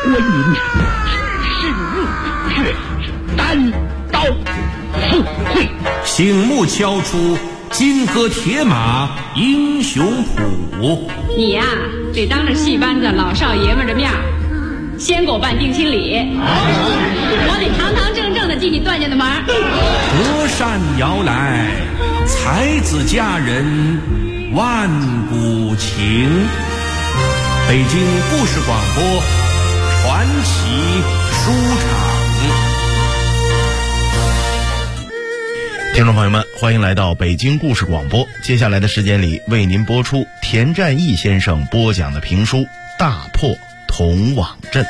婚姻只是入却单刀赴会， 醒目敲出金戈铁马英雄谱。 你呀，得当着戏班子老少爷们的面先给我办定亲礼，我得堂堂正正的进你段家的门。 隔扇摇来，才子佳人万古情。北京故事广播传奇书场。 听众朋友们，欢迎来到北京故事广播。接下来的时间里，为您播出田占义先生播讲的评书《大破铜网阵》。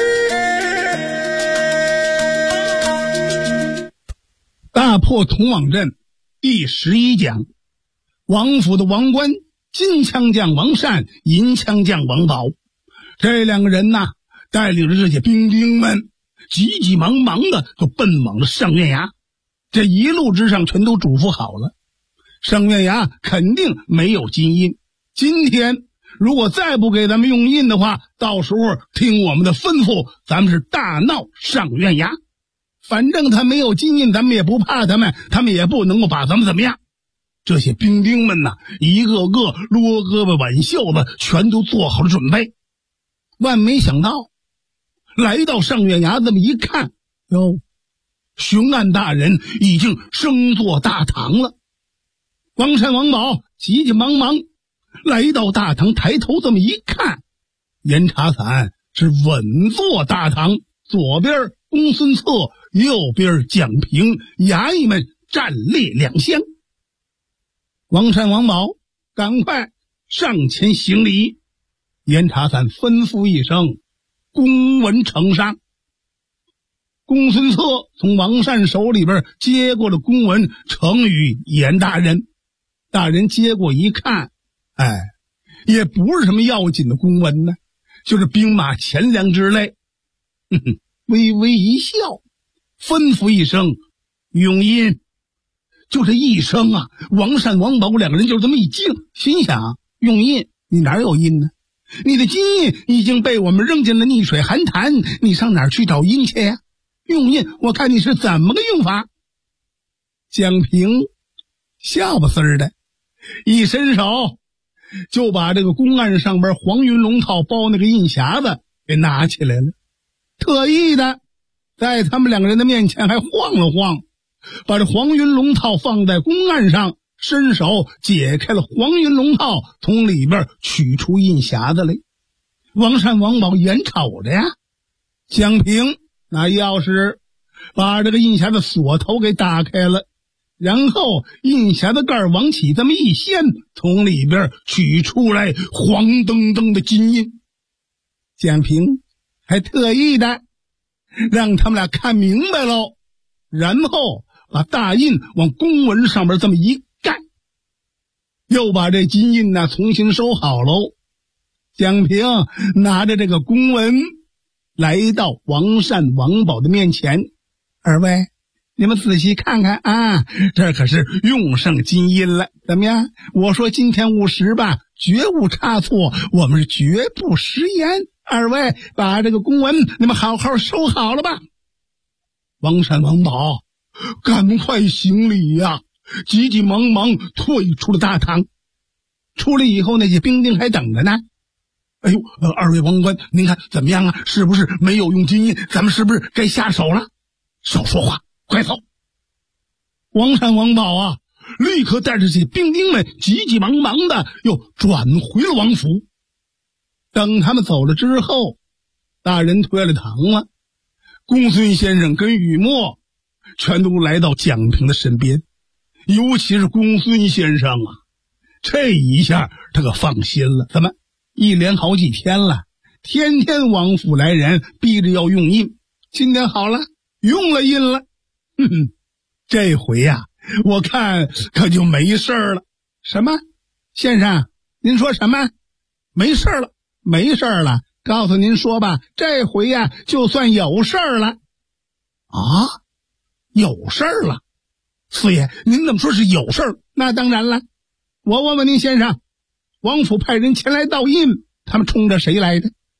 大破铜网阵第11讲，王府的王冠，金枪将王善，银枪将王宝，这两个人呐，带领着这些兵丁们急急忙忙的就奔往了上院衙。这一路之上全都嘱咐好了，上院衙肯定没有金印，今天如果再不给咱们用印的话，到时候听我们的吩咐，咱们是大闹上院衙。反正他没有金印，咱们也不怕他们，他们也不能够把咱们怎么样。这些兵丁们呐，一个个撸胳膊挽袖子，全都做好了准备。万没想到，来到上院衙这么一看，哟，巡按大人已经升坐大堂了。王善王宝急急忙忙来到大堂，抬头这么一看，严查伞是稳坐大堂，左边公孙策，右边蒋平，衙役们站列两厢。王善王宝赶快上前行礼，严查伞吩咐一声，公文呈上。公孙策从王善手里边接过了公文，呈与严大人。大人接过一看，也不是什么要紧的公文呢，就是兵马钱粮之类。微微一笑，吩咐一声用印。就这一声啊，王善王宝两个人就这么一惊，心想用印？你哪有印呢？你的金印已经被我们扔进了逆水寒潭，你上哪儿去找印去呀？用印我看你是怎么个用法。蒋平笑不丝的一伸手，就把这个公案上边黄云龙套包那个印匣子给拿起来了，特意的在他们两个人的面前还晃了晃，把这黄云龙套放在公案上，伸手解开了黄云龙套，从里边取出印匣子来。王善王宝眼瞅着呀，蒋平拿钥匙把这个印匣子锁头给打开了，然后印匣子盖往起这么一掀，从里边取出来黄澄澄的金印。蒋平还特意的让他们俩看明白喽，然后把大印往公文上面这么一盖，又把这金印呢重新收好喽。蒋平拿着这个公文来到王善王宝的面前，二位你们仔细看看啊，这可是用上金印了，怎么样？我说今天务实吧，绝无差错，我们是绝不食言。二位把这个公文你们好好收好了吧。王善王宝赶快行礼呀，急急忙忙退出了大堂。出来以后，那些兵丁还等着呢。哎呦，二位王官，您看怎么样啊？是不是没有用金印？咱们是不是该下手了？少说话，快走！王善王宝啊，立刻带着这些兵丁们急急忙忙的又转回了王府。等他们走了之后，大人退了堂了，公孙先生跟雨墨全都来到蒋平的身边，尤其是公孙先生啊，这一下他可放心了。怎么一连好几天了，天天王府来人，逼着要用印，今天好了，用了印了。这回呀，我看可就没事了。什么？先生您说什么？没事了？没事了，告诉您说吧，这回呀就算有事了。啊，有事了？四爷您怎么说是有事儿？那当然了，我问问您先生，王府派人前来盗印，他们冲着谁来的？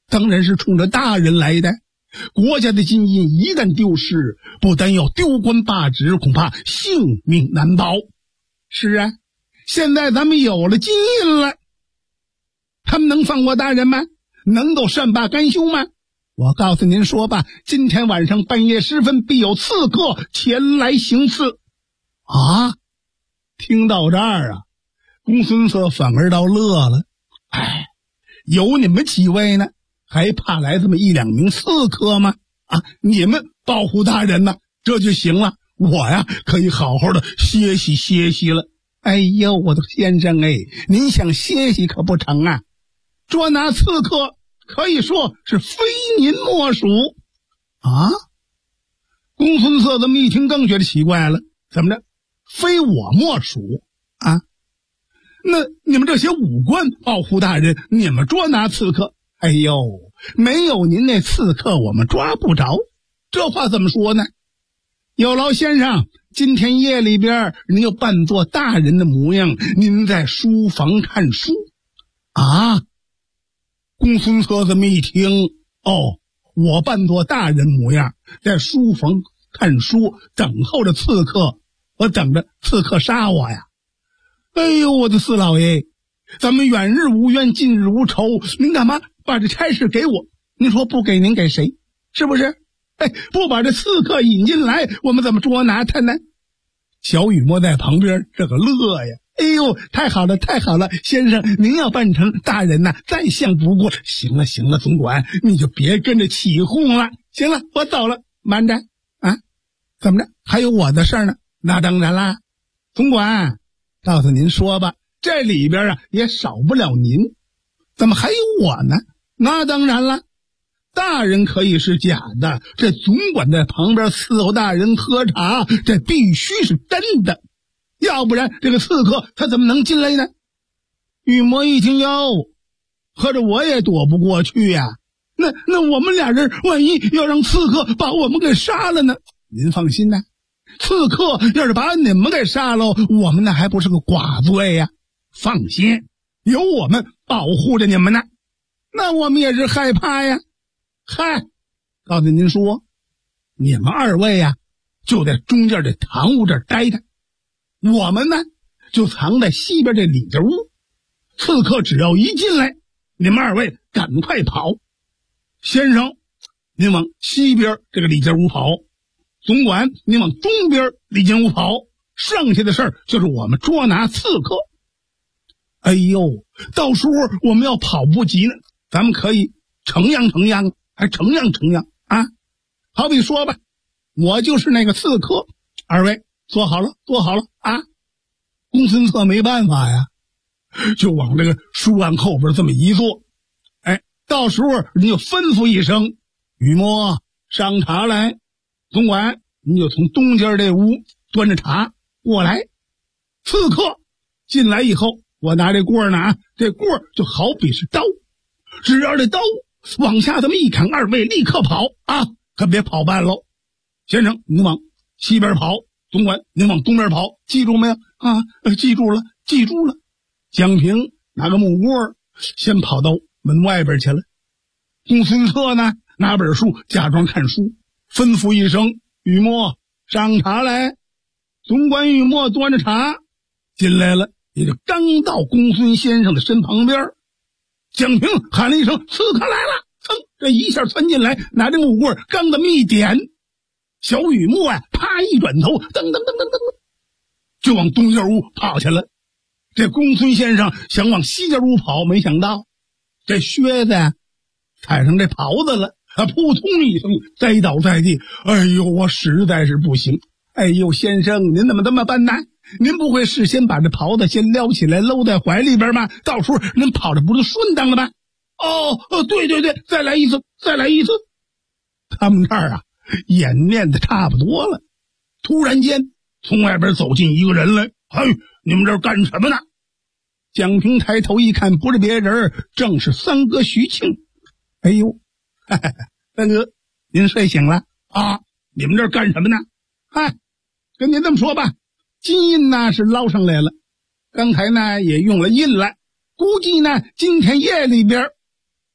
当然是冲着大人来的。国家的金印一旦丢失，不但要丢官罢职，恐怕性命难保。是啊，现在咱们有了金印了，他们能放过大人吗？能够善罢甘休吗？我告诉您说吧，今天晚上半夜时分，必有刺客前来行刺。啊，听到这儿啊，公孙策反而倒乐了。有你们几位呢，还怕来这么一两名刺客吗？你们保护大人呢，这就行了。我呀，可以好好的歇息歇息了。哎呦，我的先生您想歇息可不成啊！捉拿刺客可以说是非您莫属啊！公孙策这么一听更觉得奇怪了，怎么着？非我莫属啊？那你们这些武官保护大人，你们捉拿刺客，哎呦，没有您那刺客我们抓不着。这话怎么说呢？有劳先生，今天夜里边您又扮作大人的模样，您在书房看书啊？公孙策这么一听，我扮作大人模样，在书房看书，等候着刺客，我等着刺客杀我呀。哎呦，我的四老爷，咱们远日无冤，近日无仇，您干嘛把这差事给我？您说不给您给谁？是不是？不把这刺客引进来，我们怎么捉拿他呢？小雨墨在旁边这个乐呀，哎呦，太好了太好了，先生您要扮成大人呐，再像不过。行了行了，总管你就别跟着起哄了。行了，我走了。慢着啊，怎么着？还有我的事呢？那当然啦，总管告诉您说吧，这里边也少不了您，怎么还有我呢？那当然了，大人可以是假的，这总管在旁边伺候大人喝茶，这必须是真的，要不然这个刺客他怎么能进来呢？雨墨一听，哟，合着我也躲不过去呀。那我们俩人万一要让刺客把我们给杀了呢？您放心呐，刺客要是把你们给杀了，我们那还不是个寡罪呀。放心，有我们保护着你们呢。那我们也是害怕呀。告诉您说，你们二位呀，就在中间这堂屋这儿待着，我们呢就藏在西边这里间屋。刺客只要一进来，你们二位赶快跑。先生，您往西边这个里间屋跑，总管您往东边里间屋跑，剩下的事儿就是我们捉拿刺客。哎呦，到时候我们要跑不及呢，咱们可以承样还承样啊！好比说吧，我就是那个刺客，二位做好了啊！公孙策没办法呀，就往这个书案后边这么一坐。到时候你就吩咐一声，雨墨上茶来，总管你就从东间这屋端着茶过来。刺客进来以后，我拿这棍呢，这棍就好比是刀，只要这刀往下这么一砍，二位立刻跑啊，可别跑半喽。先生您往西边跑，总管您往东边跑，记住没有啊？记住了。蒋平拿个木棍先跑到门外边去了。公孙策呢，拿本书假装看书，吩咐一声，雨墨上茶来。总管雨墨端着茶进来了，也就刚到公孙先生的身旁边，蒋平喊了一声，刺客来了。这一下窜进来，拿着木棍刚这么一点，小雨墨啪一转头，噔就往东间屋跑去了。这公孙先生想往西间屋跑，没想到这靴子踩上这袍子了，扑通一声栽倒在地。哎呦，我实在是不行。哎呦，先生您怎么这么笨呢？您不会事先把这袍子先撩起来搂在怀里边吗？到时候您跑着不就顺当了吗？对，再来一次。他们这儿演练的差不多了，突然间从外边走进一个人来。你们这儿干什么呢？蒋平抬头一看，不是别人，正是三哥徐庆。哎呦，三哥您睡醒了啊？你们这儿干什么呢？跟您这么说吧，金印呢是捞上来了，刚才呢也用了印了，估计呢今天夜里边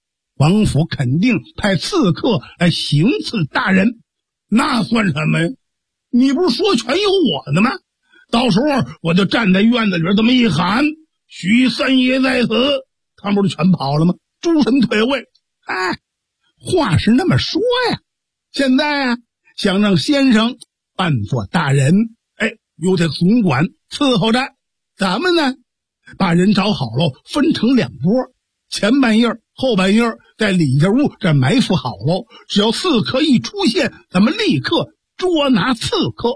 王府肯定派刺客来行刺大人。那算什么呀？你不是说全有我的吗？到时候我就站在院子里边这么一喊，徐三爷在此，他们不是全跑了吗？诸神退位。话是那么说呀，现在啊，想让先生扮作大人，又得总管伺候着。咱们呢，把人找好了，分成2波，前半夜后半夜在李家屋这埋伏好了，只要刺客一出现，咱们立刻捉拿刺客。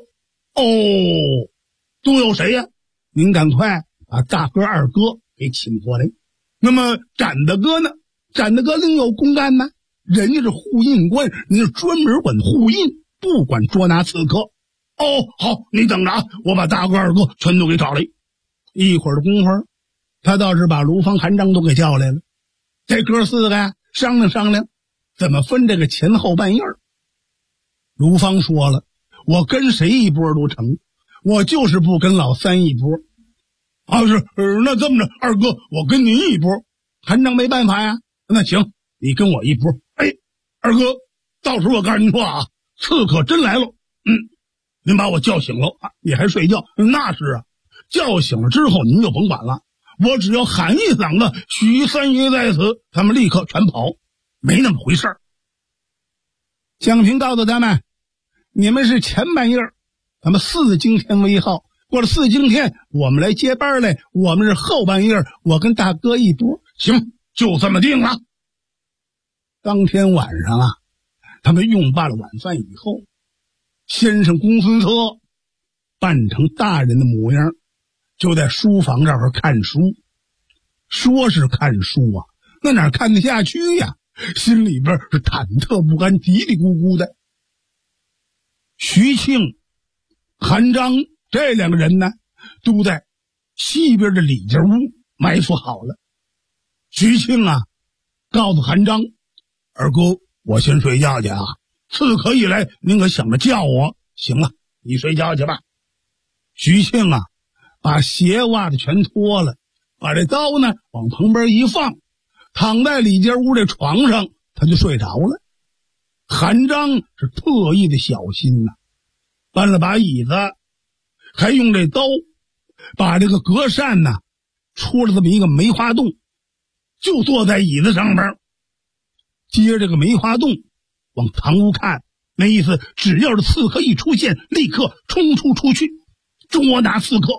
都有谁呀？您赶快把大哥二哥给请过来。那么展大哥呢？展大哥另有公干呢，人家是护印官，人家专门管护印，不管捉拿刺客。好，你等着啊，我把大哥二哥全都给找来。一会儿的功夫，他倒是把卢芳、韩章都给叫来了。这哥4个商量商量，怎么分这个前后半夜。卢芳说了，我跟谁一波都成，我就是不跟老三一波。那这么着，二哥我跟您一波。韩章没办法呀，那行，你跟我一波。二哥，到时候我告诉您说啊，刺客真来了，您把我叫醒了啊，你还睡觉？那是啊，叫醒了之后您就甭管了，我只要喊一嗓子徐三爷在此，他们立刻全跑，没那么回事儿。蒋平告诉他们，你们是前半夜，咱们4更天为号，过了4更天我们来接班来，我们是后半夜，我跟大哥一波。行，就这么定了。当天晚上啊，他们用罢了晚饭以后，先生公孙策扮成大人的模样，就在书房这儿看书。说是看书啊，那哪看得下去呀？心里边是忐忑不安，嘀嘀咕咕的。徐庆、韩章这2个人呢，都在西边的李家屋埋伏好了。徐庆啊，告诉韩章，二哥，我先睡觉去啊，刺客一来您可想着叫我。行了，你睡觉去吧。徐庆啊，把鞋袜子全脱了，把这刀呢往旁边一放，躺在李家屋这床上，他就睡着了。韩章是特意的小心呐，搬了把椅子，还用这刀把这个隔扇呢戳了这么一个梅花洞，就坐在椅子上边，接着这个梅花洞往堂屋看，那意思只要是刺客一出现，立刻冲出去捉拿刺客。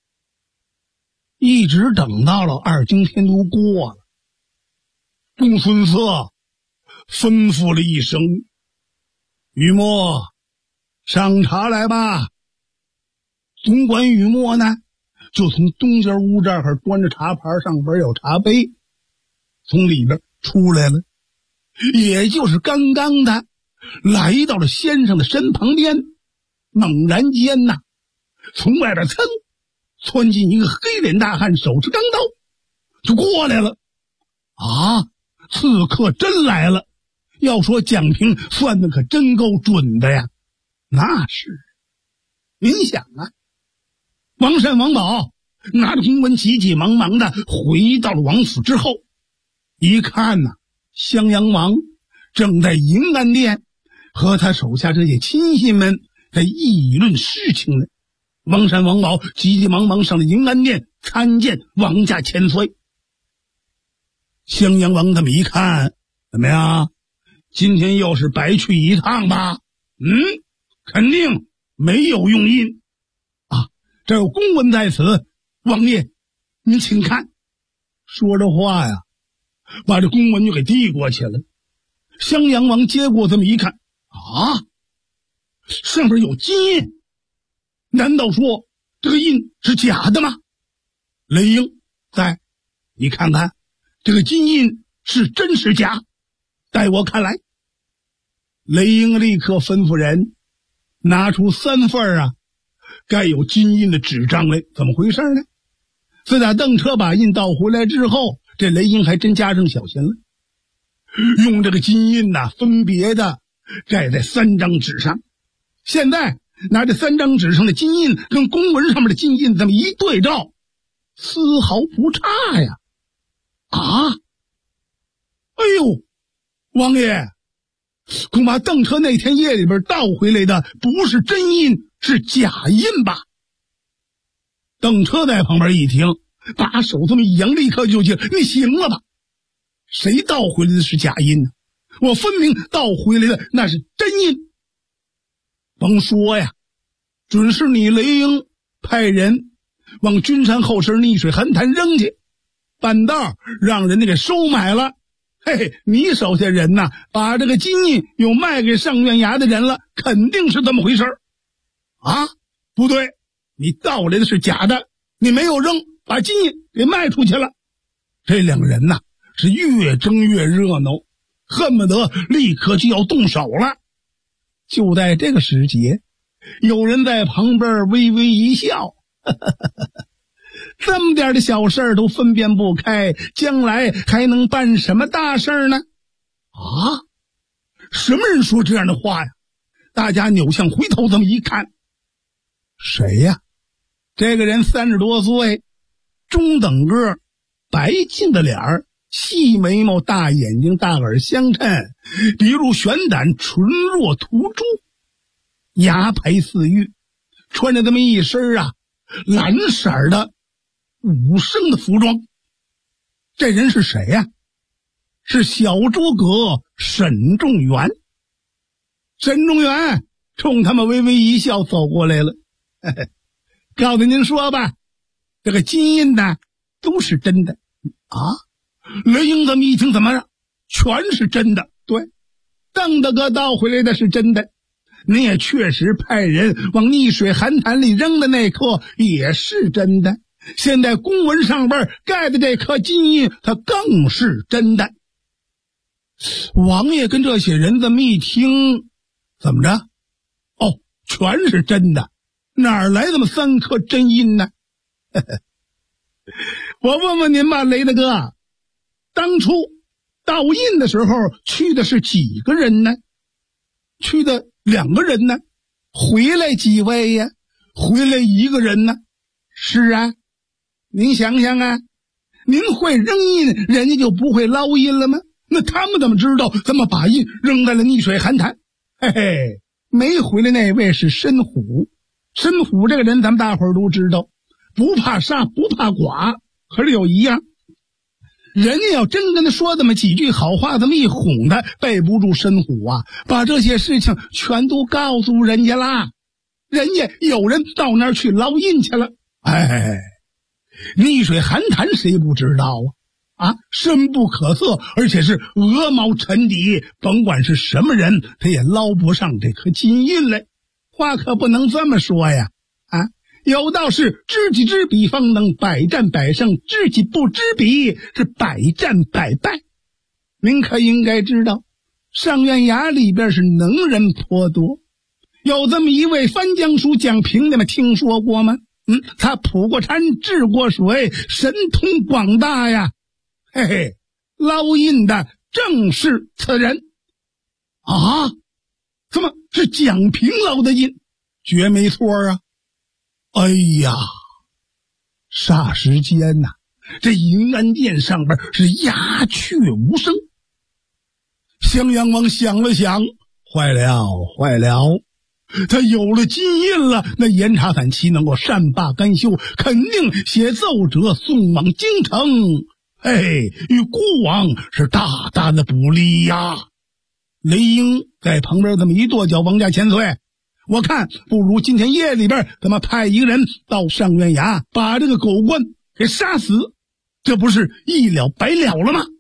一直等到了2更天都过了，公孙策吩咐了一声，雨墨上茶来吧。总管雨墨呢，就从东间屋这儿端着茶盘，上边有茶杯，从里边出来了。也就是刚刚的来到了先生的身旁边，猛然间呐，从外边窜进一个黑脸大汉，手持钢刀就过来了。刺客真来了。要说蒋平算的可真够准的呀。那是，您想啊，王善、王宝拿着公文急急忙忙的回到了王府之后，一看呐，襄阳王正在迎安殿和他手下这些亲信们在议论事情呢。王善、王宝急急忙忙上了迎安殿参见王家千岁。襄阳王他们一看，怎么样？今天又是白去一趟吧？肯定没有用印啊！这有公文在此，王爷您请看。说着话呀，把这公文就给递过去了。襄阳王接过这么一看，上面有金印，难道说这个印是假的吗？雷英在，你看看这个金印是真是假？待我看来。雷英立刻吩咐人拿出3份盖有金印的纸张来。怎么回事呢？自打邓车把印倒回来之后，这雷英还真加上小心了，用这个金印分别的盖在3张纸上。现在拿这3张纸上的金印跟公文上面的金印这么一对照，丝毫不差呀！哎呦， 王爷，恐怕邓车那天夜里边盗回来的不是真印，是假印吧？邓车在旁边一听，把手这么一扬，立刻就急了：你行了吧？谁盗回来的是假印呢？我分明盗回来的那是真印。甭说呀，准是你雷英派人往君山后身逆水寒潭扔去，半道让人家给收买了。嘿嘿，你手下人呐，把这个金印又卖给上院衙的人了，肯定是这么回事啊？不对，你盗来的是假的，你没有扔，把金印给卖出去了。这两个人呐，是越争越热闹，恨不得立刻就要动手了。就在这个时节，有人在旁边微微一笑，这么点的小事都分辨不开，将来还能办什么大事呢？啊，什么人说这样的话呀？大家扭向回头这么一看，谁呀？这个人30多岁，中等个，白净的脸儿，细眉毛，大眼睛，大耳相衬，鼻如悬胆，唇若涂朱，牙白似玉，穿着这么一身蓝色的武生的服装。这人是谁呀？是小诸葛沈仲元。沈仲元冲他们微微一笑，走过来了。告诉您说吧，这个金印呢都是真的啊。雷英这么一听，怎么着？全是真的。对，邓大哥盗回来的是真的，您也确实派人往逆水寒潭里扔的那颗也是真的，现在公文上边盖的这颗金印它更是真的。王爷跟这些人这么一听，怎么着？哦，全是真的，哪儿来这么3颗真印呢？我问问您吧，雷大哥，当初盗印的时候去的是几个人呢？去的2个人呢？回来几位呀？回来1个人呢？是啊，您想想啊，您会扔印，人家就不会捞印了吗？那他们怎么知道怎么把印扔在了逆水寒潭？嘿嘿，没回来那位是申虎。申虎这个人咱们大伙儿都知道，不怕杀不怕剐，可是有一样，人家要真跟他说这么几句好话，这么一哄他，背不住申虎啊，把这些事情全都告诉人家啦。人家有人到那儿去捞印去了。哎，逆水寒潭谁不知道啊？深不可测，而且是鹅毛沉底，甭管是什么人，他也捞不上这颗金印来。话可不能这么说呀！啊，有道是知己知彼方能百战百胜，知己不知彼是百战百败。您可应该知道，上院衙里边是能人颇多，有这么一位翻江叔蒋平，你们听说过吗？他捕过蝉，治过水，神通广大呀！嘿嘿，捞印的正是此人啊！怎么是蒋平捞的印？绝没错啊！哎呀，霎时间呐，这银安殿上边是鸦雀无声。襄阳王想了想，坏了坏了，他有了金印了，那严查反岂能够善罢甘休？肯定写奏折送往京城，嘿，与孤王是大大的不利呀！雷英在旁边这么一跺脚，王家千岁，我看不如今天夜里边咱们派一个人到上院衙，把这个狗官给杀死，这不是一了百了了吗？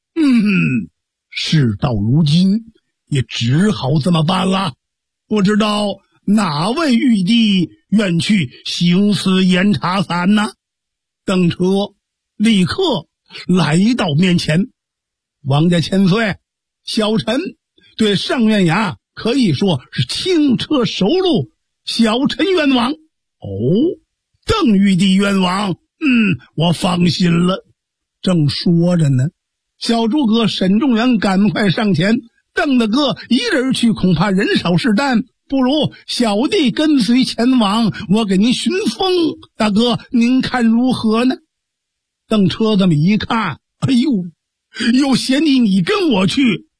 事到如今也只好这么办了。不知道哪位玉帝愿去行此严查伞呢？邓车立刻来到面前，王家千岁，小臣对上院衙可以说是轻车熟路，小臣冤枉。哦，邓玉帝冤枉，我放心了。正说着呢，小诸葛沈仲元赶快上前，邓大哥一人去恐怕人少势单，不如小弟跟随前往，我给您寻风，大哥您看如何呢？邓车这么一看，哎呦，有贤弟你跟我去，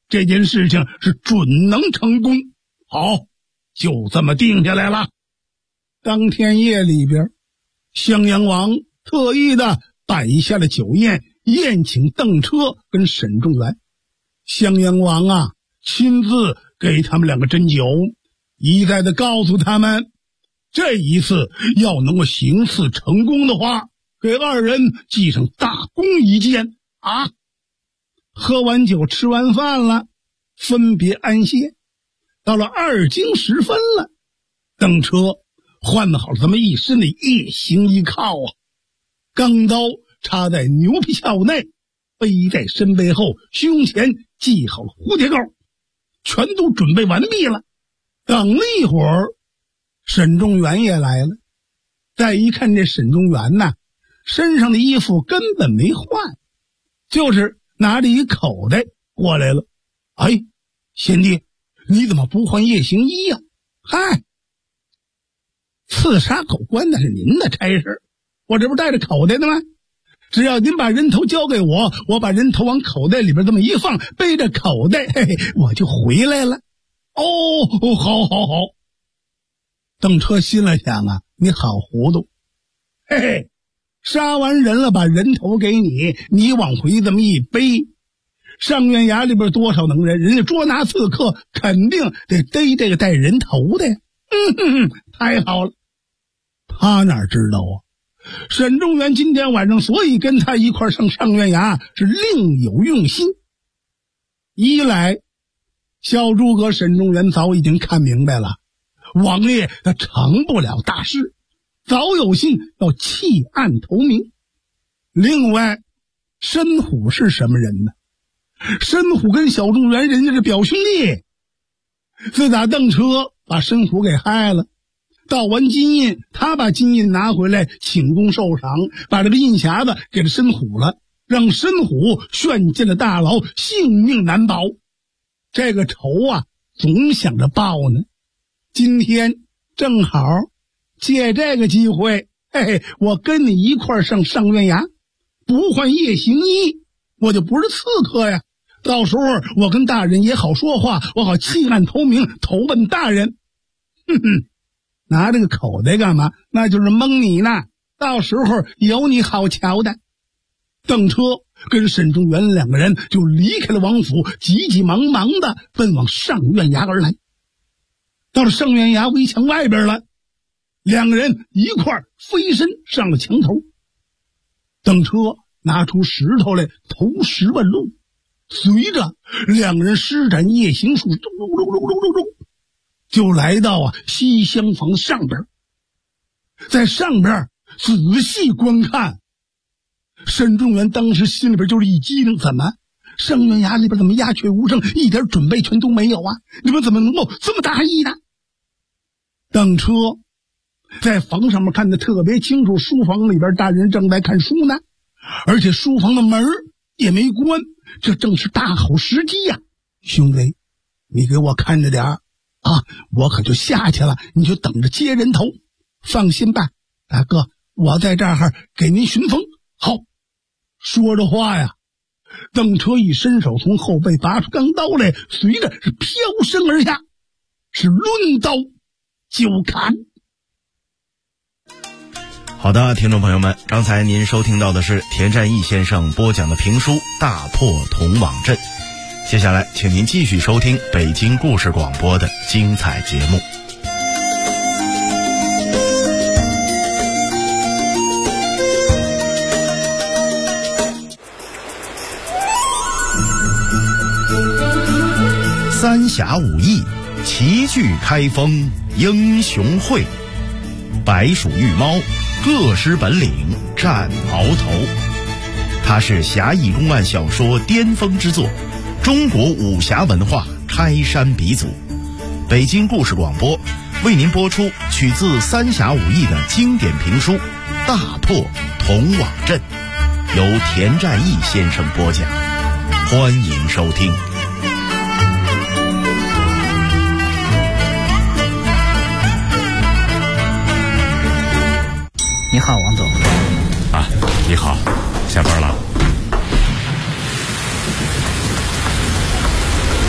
这件事情是准能成功。好，就这么定下来了。当天夜里边，襄阳王特意的摆下了酒宴，宴请邓车跟沈仲元。襄阳王啊，亲自给他们两个斟酒，一再的告诉他们，这一次要能够行刺成功的话，给二人记上大功一件啊！喝完酒，吃完饭了，分别安歇。到了2更时分了，邓车换好了这么一身的夜行衣靠啊，钢刀插在牛皮鞘内，背在身背后，胸前系好了蝴蝶钩，全都准备完毕了。等了一会儿，沈仲元也来了。再一看这沈仲元呐，身上的衣服根本没换，就是拿着一口袋过来了。哎，贤弟，你怎么不换夜行衣呀？嗨，刺杀狗官那是您的差事，我这不带着口袋的吗？只要您把人头交给我，我把人头往口袋里边这么一放，背着口袋，嘿嘿，我就回来了。哦，好好好。邓车心里想啊，你好糊涂，嘿嘿，杀完人了，把人头给你，你往回这么一背，上院衙里边多少能人，人家捉拿刺客肯定得逮这个带人头的呀。太好了。他哪知道啊，沈仲元今天晚上所以跟他一块上上院衙是另有用心。一来，小诸葛沈仲元早已经看明白了，王爷他成不了大事，早有心要弃暗投明。另外，申虎是什么人呢？申虎跟小仲元人家是表兄弟，自打邓车把申虎给害了，盗完金印，他把金印拿回来请功受赏，把这个印匣子给了申虎了，让申虎陷进了大牢，性命难保。这个仇啊，总想着报呢。今天正好借这个机会，嘿嘿，我跟你一块上上院衙，不换夜行衣，我就不是刺客呀。到时候我跟大人也好说话，我好弃暗投明，投奔大人。拿这个口袋干嘛？那就是蒙你呢，到时候有你好瞧的。邓车跟沈仲元两个人就离开了王府，急急忙忙的奔往上院衙而来。到了上院衙围墙外边了，两个人一块飞身上了墙头。邓车拿出石头来投石问路，随着两个人施展夜行术，就来到西厢房上边。在上边仔细观看，沈仲元当时心里边就是一激灵，怎么上院衙里边怎么鸦雀无声，一点准备全都没有啊？你们怎么能够这么大意呢？邓车在房上面看得特别清楚，书房里边大人正在看书呢，而且书房的门也没关，这正是大好时机呀。兄弟，你给我看着点啊，我可就下去了，你就等着接人头。放心吧，大哥，我在这儿给您寻风。好。说着话呀，邓车一伸手从后背拔出钢刀来，随着是飘身而下，是抡刀就砍。 好的，听众朋友们，刚才您收听到的是田占义先生播讲的评书《大破铜网阵》，接下来请您继续收听北京故事广播的精彩节目。三峡武艺，齐聚开封英雄会，白鼠玉猫，各施本领战鳌头。它是侠义公案小说巅峰之作，中国武侠文化开山鼻祖。北京故事广播为您播出取自三峡武艺的经典评书《大破铜网阵》，由田占义先生播讲，欢迎收听。 你好，王总。 啊，你好，下班了。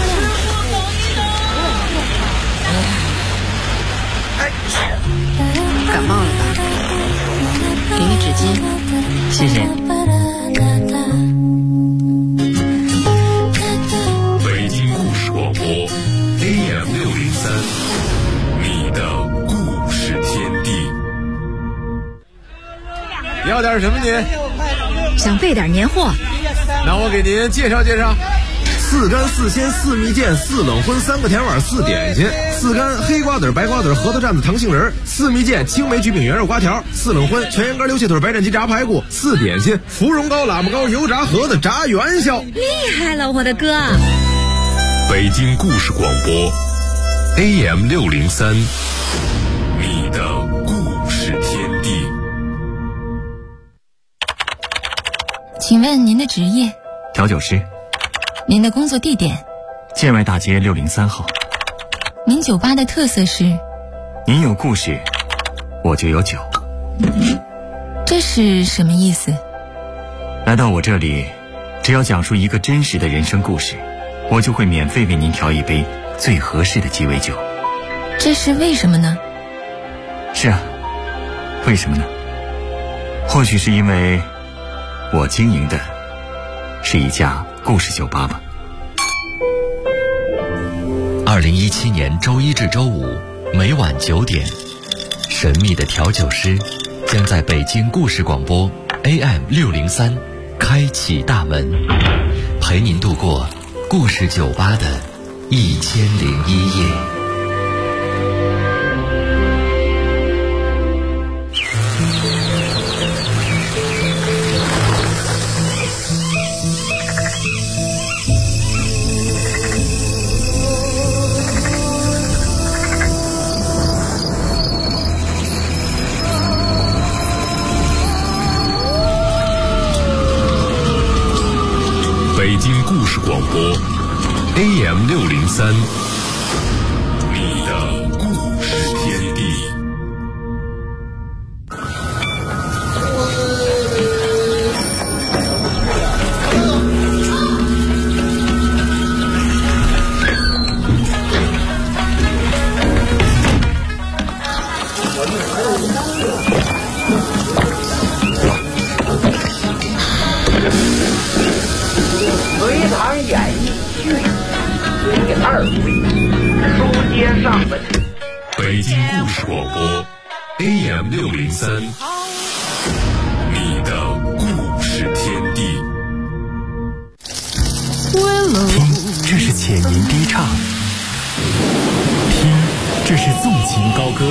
感冒了吧？给你纸巾。 谢谢。 北京故事广播 AM603，你的故事天地。 要点什么您？ 想备点年货。 那我给您介绍介绍。4干4鲜4蜜饯4冷荤3个甜碗4点心，4干黑瓜子白瓜子核桃蘸子糖杏仁，4蜜饯青梅焗饼圆肉瓜条，4冷荤全羊肝溜蟹腿白斩鸡炸排骨，4点心芙蓉糕喇叭糕油炸盒子炸元宵。 厉害了，我的哥！ 北京故事广播 AM603，你的故事天地。 请问您的职业？ 调酒师。 您的工作地点？ 建外大街603号。 您酒吧的特色是？ 您有故事，我就有酒。 这是什么意思？ 来到我这里，只要讲述一个真实的人生故事，我就会免费为您调一杯最合适的鸡尾酒。 这是为什么呢？ 是啊，为什么呢？或许是因为我经营的是一家故事酒吧吧。 2017年周一至周五每晚9点，神秘的调酒师将在北京故事广播 AM603开启大门，陪您度过故事酒吧的1001夜。 北京故事广播 AM603，你的故事天地。 隋唐演义续第2回，书接上文。 北京故事广播 AM603，你的故事天地。 听，这是浅吟低唱；听，这是纵情高歌；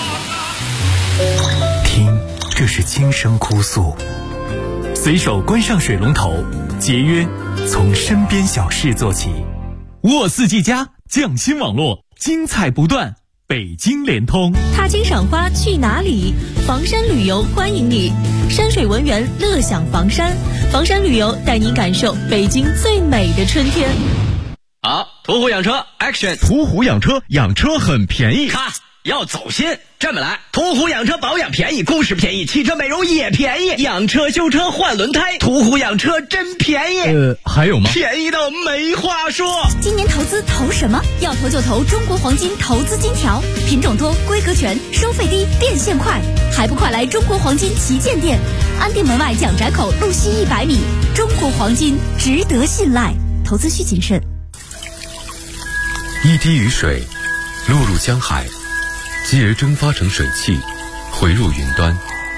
听，这是轻声哭诉。随手关上水龙头，节约从身边小事做起。沃四季家匠心网络，精彩不断。北京联通， 踏青赏花去哪里？房山旅游欢迎你，山水文园乐享房山，房山旅游带你感受北京最美的春天。 好，途虎养车 Action！ 途虎养车，养车很便宜。 咔，要走心，这么来，途虎养车保养便宜，故事便宜，汽车美容也便宜，养车修车换轮胎，途虎养车真便宜。 还有吗？ 便宜到没话说。 今年投资投什么？要投就投中国黄金投资金条，品种多，规格全，收费低，变现快，还不快来中国黄金旗舰店，安定门外蒋宅口路西100米。中国黄金值得信赖，投资需谨慎。 一滴雨水落入江海，继而蒸发成水汽，回入云端。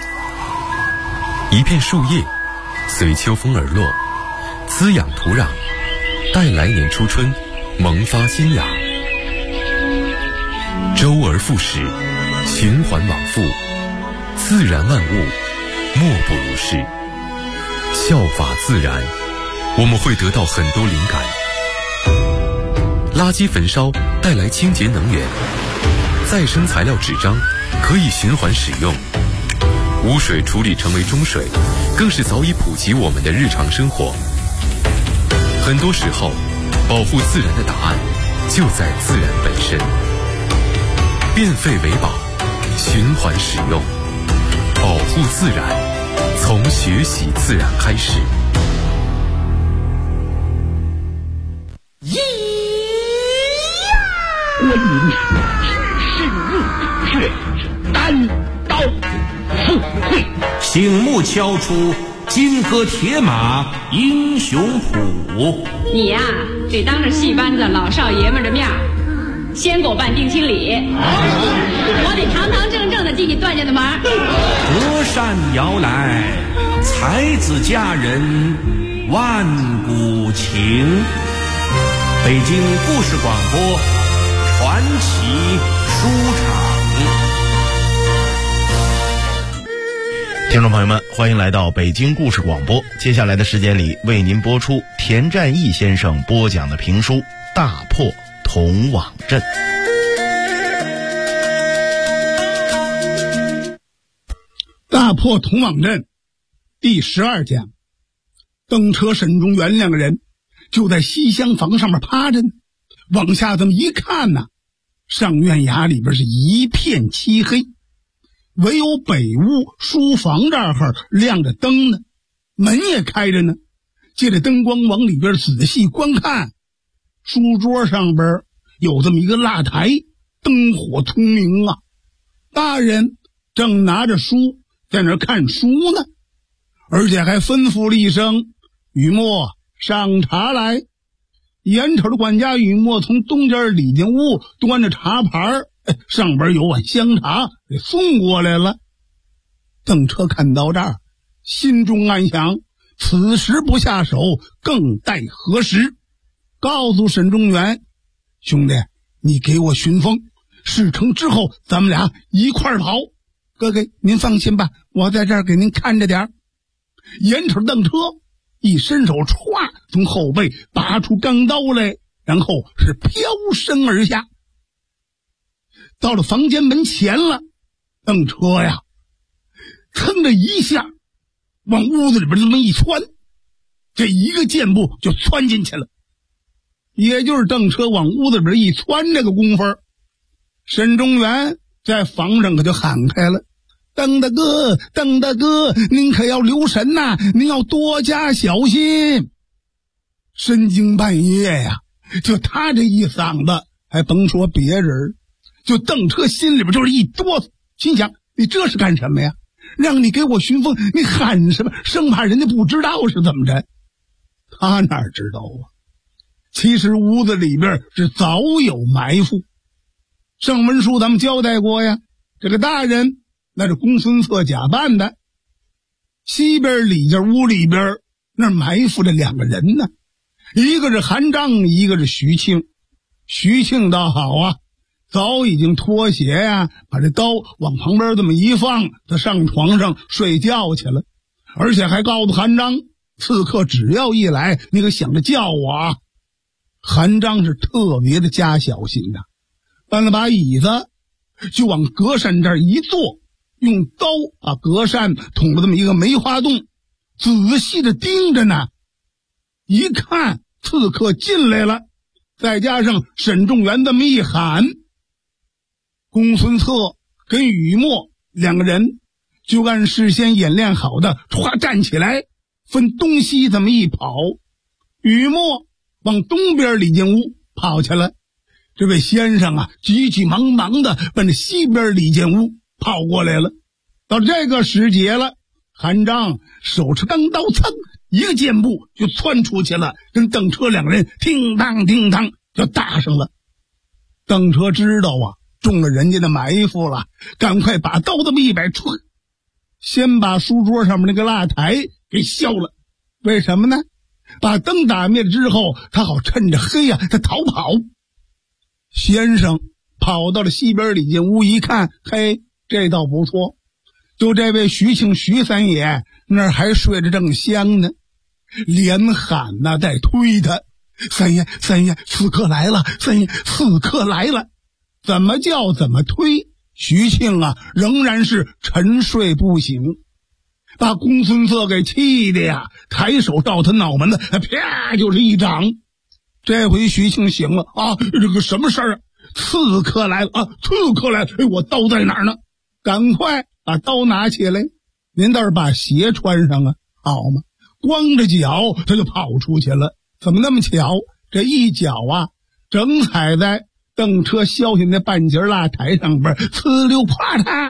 一片树叶随秋风而落，滋养土壤，待来年初春萌发新芽。周而复始，循环往复，自然万物莫不如是。效法自然，我们会得到很多灵感。垃圾焚烧带来清洁能源，再生材料纸张可以循环使用，污水处理成为中水，更是早已普及我们的日常生活。很多时候，保护自然的答案就在自然本身。变废为宝，循环使用，保护自然，从学习自然开始。 观音深入确丹刀。 富贵。 醒目敲出金戈铁马英雄谱。 你呀，得当着戏班子老少爷们的面先给我办定亲礼，我得堂堂正正的进去段家的门。 隔山摇来，才子佳人万古情。北京故事广播传奇书场。 听众朋友们，欢迎来到北京故事广播。接下来的时间里，为您播出田占义先生播讲的评书《大破铜网阵》。 大破铜网阵第12讲，邓车、沈中原两个人就在西厢房上面趴着呢，往下这么一看呢，上院衙里边是一片漆黑，唯有北屋书房这儿亮着灯呢，门也开着呢。借着灯光往里边仔细观看，书桌上边有这么一个蜡台，灯火通明啊。大人正拿着书在那儿看书呢，而且还吩咐了一声：“雨墨，上茶来。”眼瞅着管家雨墨从东间里进屋，端着茶盘，上边有碗香茶给送过来了。邓车看到这儿，心中暗想：此时不下手，更待何时？告诉沈中原：“兄弟，你给我巡风，事成之后咱们俩一块儿跑。哥哥您放心吧，我在这儿给您看着点儿。”眼瞅邓车一伸手，歘，从后背拔出钢刀来，然后是飘身而下。到了房间门前了，邓车呀噌的一下往屋子里边这么一窜，这一个箭步就窜进去了。也就是邓车往屋子里边一窜这个功夫，沈中原在房上可就喊开了：“邓大哥，邓大哥，您可要留神呐，您要多加小心。”深更半夜呀，就他这一嗓子，还甭说别人，就邓车心里边就是一哆嗦，心想：你这是干什么呀？让你给我巡风，你喊什么？生怕人家不知道是怎么着。他哪知道啊？其实屋子里边是早有埋伏。上文书咱们交代过呀，这个大人那是公孙策假扮的，西边里间屋里边那埋伏着两个人呢，一个是韩章，一个是徐庆。徐庆倒好啊，早已经脱鞋呀，把这刀往旁边这么一放，他上床上睡觉去了，而且还告诉韩章，刺客只要一来，你可想着叫我啊。韩章是特别的加小心的，搬了把椅子就往隔扇这儿一坐，用刀把隔扇捅了这么一个梅花洞，仔细的盯着呢。一看刺客进来了，再加上沈仲元这么一喊，公孙策跟雨墨两个人就按事先演练好的歘站起来，分东西这么一跑。雨墨往东边里间屋跑去了，这位先生啊急急忙忙的奔着西边里间屋跑过来了。到这个时节了，韩章手持钢刀，噌一个箭步就窜出去了，跟邓车两个人叮当叮当就打上了。邓车知道啊中了人家的埋伏了，赶快把刀这么一摆，先把书桌上面那个蜡台给削了。为什么呢？把灯打灭了之后，他好趁着黑啊他逃跑。先生跑到了西边里间屋一看，嘿，这倒不错，就这位徐庆徐三爷那儿还睡着正香呢，连喊呐带推他：“三爷，三爷，刺客来了！三爷，刺客来了！”怎么叫怎么推，徐庆啊仍然是沉睡不醒，把公孙策给气的呀，抬手照他脑门子啪就是一掌。这回徐庆醒了啊，这个什么事儿啊？刺客来了啊！刺客来了！哎，我刀在哪儿呢？赶快把刀拿起来，您倒是把鞋穿上啊，好吗？光着脚他就跑出去了。怎么那么巧？这一脚啊正踩在邓车削下那半截蜡台上边，呲溜啪嗒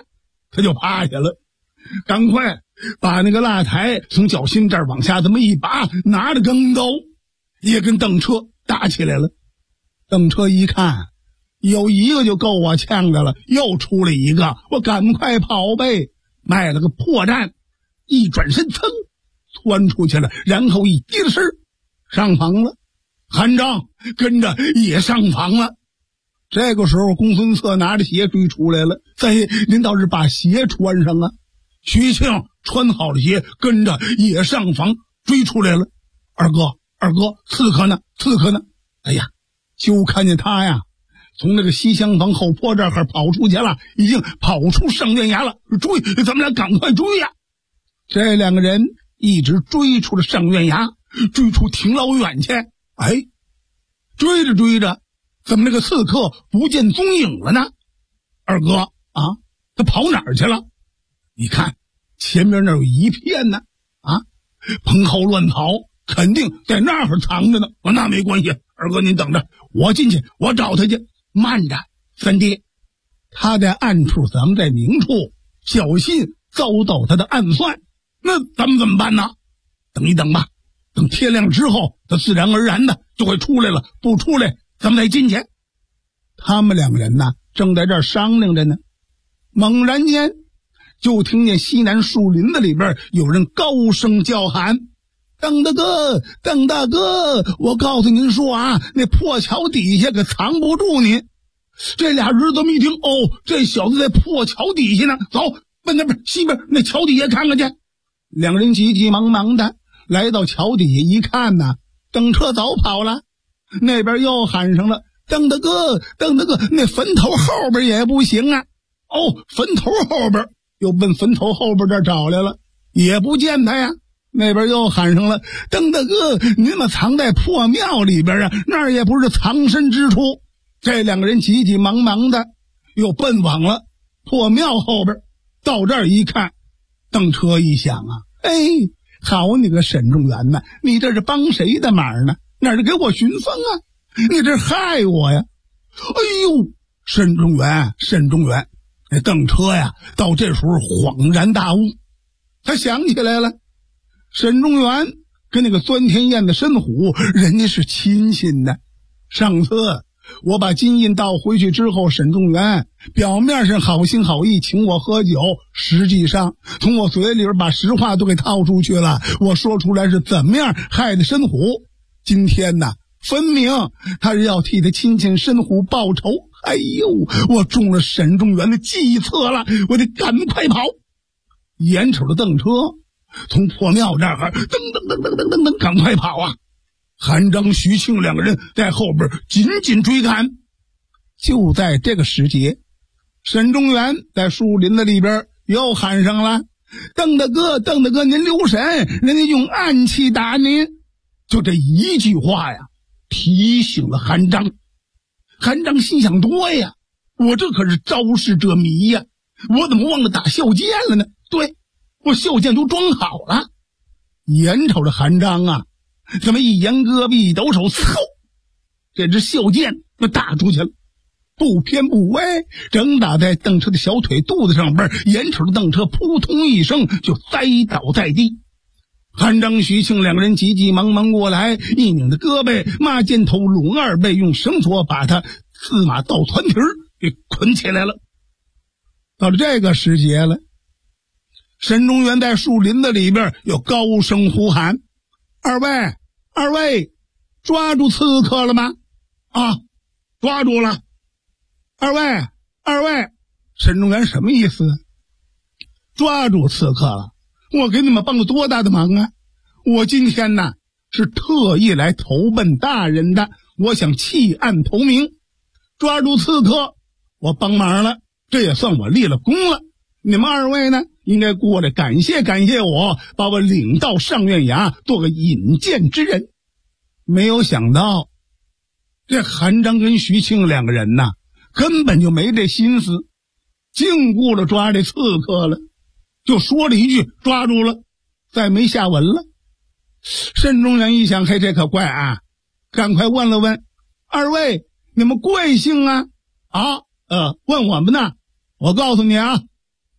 他就趴下了，赶快把那个蜡台从脚心这儿往下这么一拔，拿着钢刀也跟邓车打起来了。邓车一看有一个就够我呛的了，又出来一个，我赶快跑呗，卖了个破绽，一转身噌窜出去了，然后一低了身上房了。韩章跟着也上房了。这个时候公孙策拿着鞋追出来了，您倒是把鞋穿上啊。徐庆穿好了鞋跟着也上房追出来了。二哥，刺客呢？哎呀，就看见他呀从那个西厢房后坡这儿跑出去了，已经跑出上院崖了。追，咱们俩赶快追呀！这两个人一直追出了上院崖，追出挺老远去。哎，追着追着，怎么那个刺客不见踪影了呢？二哥啊，他跑哪儿去了？你看前面那有一片呢，蓬蒿乱草，肯定在那儿藏着呢。那没关系，二哥您等着，我进去，我找他去。慢着，三弟，他在暗处，咱们在明处，小心遭到他的暗算。那咱们怎么办呢？等一等吧，等天亮之后，他自然而然的就会出来了。不出来，咱们再进去。他们两个人呢，正在这儿商量着呢。猛然间，就听见西南树林子里边有人高声叫喊：“邓大哥，邓大哥，我告诉您说啊，那破桥底下可藏不住您。”这俩人这么一听，这小子在破桥底下呢，走，奔那边西边那桥底下看看去。两人急急忙忙的来到桥底下一看呢，邓车早跑了。那边又喊上了：“邓大哥，邓大哥，那坟头后边也不行啊！”坟头后边，又奔坟头后边这儿找来了，也不见他呀。那边又喊上了：“邓大哥，您们藏在破庙里边啊，那儿也不是藏身之处。”这两个人急急忙忙的又奔往了破庙后边。到这儿一看，邓车一想啊，好你个沈仲元呐，你这是帮谁的忙呢？哪是给我寻风啊？你这害我呀！沈仲元，那邓车呀，到这时候恍然大悟，他想起来了，沈仲元跟那个钻天燕的申虎，人家是亲戚的。上次我把金印倒回去之后，沈仲元表面上好心好意请我喝酒，实际上从我嘴里边把实话都给套出去了。我说出来是怎么样害的申虎，今天呢分明他是要替他亲戚申虎报仇。我中了沈仲元的计策了，我得赶快跑。眼瞅着邓车从破庙这儿噔赶快跑啊！韩章、徐庆两个人在后边紧紧追赶。就在这个时节，沈仲元在树林子里边又喊上了：“邓大哥，您留神，人家用暗器打您。”就这一句话呀，提醒了韩章。韩章心想：多呀，我这可是招式者迷呀，我怎么忘了打笑剑了呢？对，我笑剑都装好了。眼瞅着韩章啊，这么一扬胳膊一抖手，嗖，这只笑剑就打出去了，不偏不歪，正打在邓车的小腿肚子上边。眼瞅着邓车扑通一声就栽倒在地。韩章、徐庆两个人急急忙忙过来，一拧着胳膊，马肩头拢二背，用绳索把他四马倒团蹄给捆起来了。到了这个时节了，沈仲元在树林子里边又高声呼喊：“二位，抓住刺客了吗？”“抓住了。”“二位，沈仲元什么意思？抓住刺客了？我给你们帮了多大的忙啊！我今天呢是特意来投奔大人的，我想弃暗投明，抓住刺客，我帮忙了，这也算我立了功了。你们二位呢，应该过来感谢我，把我领到上院衙，做个引荐之人。”没有想到，这韩章跟徐庆两个人呐，根本就没这心思，净顾着抓这刺客了。就说了一句抓住了，再没下文了。沈仲元一想，这可怪啊，赶快问了问：“二位，你们贵姓啊？”“问我们呢，我告诉你啊，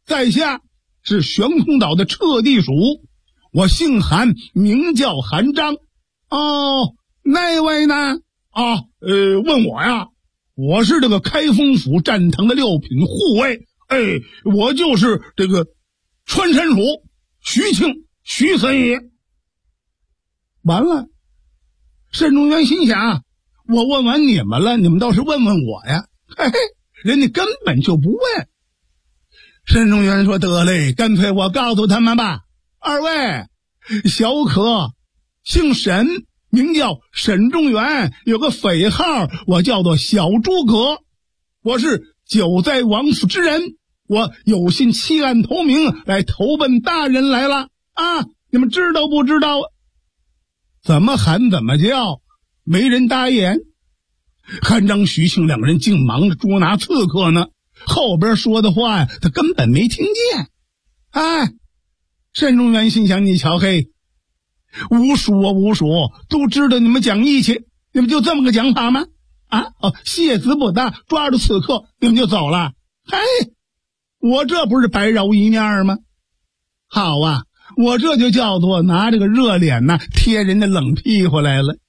在下是悬空岛的彻地鼠，我姓韩，名叫韩章。哦，那位呢？问我呀，我是这个开封府战堂的6品护卫。我就是这个穿山鼠徐庆，徐三爷。完了，沈中原心想，我问完你们了，你们倒是问问我呀。嘿嘿，人家根本就不问。沈中原说，得嘞，干脆我告诉他们吧。二位，小可姓沈，名叫沈中原，有个匪号，我叫做小诸葛。我是久在王府之人，我有心弃暗投明，来投奔大人来了啊！你们知道不知道？怎么喊怎么叫，没人答言。韩章、徐庆两个人竟忙着捉拿刺客呢，后边说的话呀，他根本没听见。沈中原心想，你瞧嘿，吴蜀都知道你们讲义气，你们就这么个讲法吗？谢字不答，抓住刺客你们就走了。我这不是白揉一面吗？好啊，我这就叫做拿这个热脸贴人的冷屁股来了。